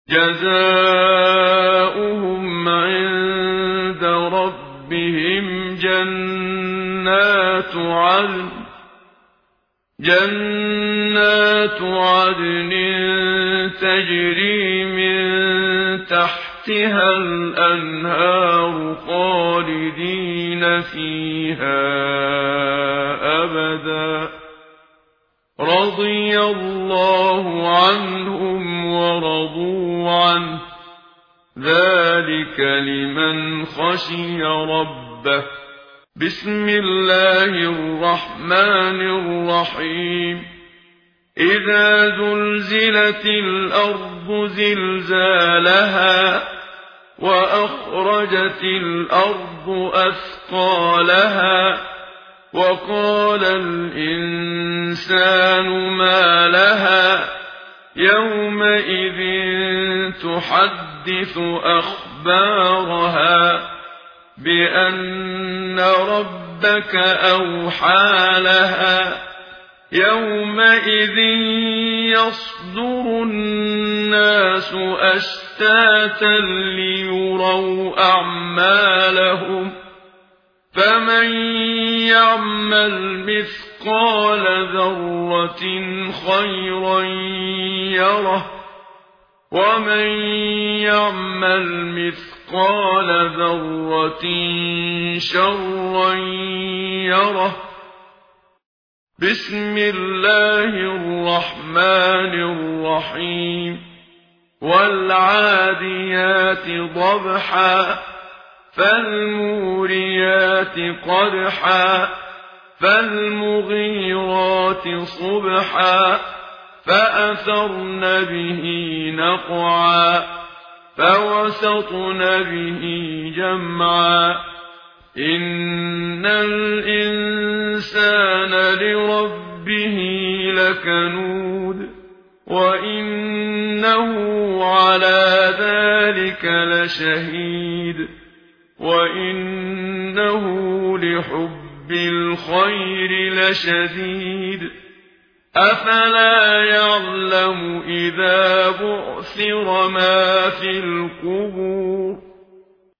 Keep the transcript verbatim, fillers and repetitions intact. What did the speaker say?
جزاؤهم عند ربهم جنات عدن جنات عدن تجري من تحتها الأنهار خالدين فيها أبدا رضي الله عنهم ورضوا عنه ذلك لمن خشي ربه. بسم الله الرحمن الرحيم. إذا زلزلت الأرض زلزالها وأخرجت الأرض أثقالها وقال الإنسان ما لها يومئذ تحدث أخبارها بأن ربك أوحى لها يومئذ يصدر الناس أشتاتا ليروا أعمالهم فمن يعمل مثقال ذرة خيرا يره ومن يعمل مثقال ذرة شرا يره. بسم الله الرحمن الرحيم. والعاديات ضبحا فالموريات قدحا فالمغيرات صبحا فأثرن به نقعا فوسطن به جمعا إن الإنسان لربه لكنود وإنه على ذلك لشهيد وإنه لحب الخير لشديد أفلا يعلم إذا بعثر ما في القبور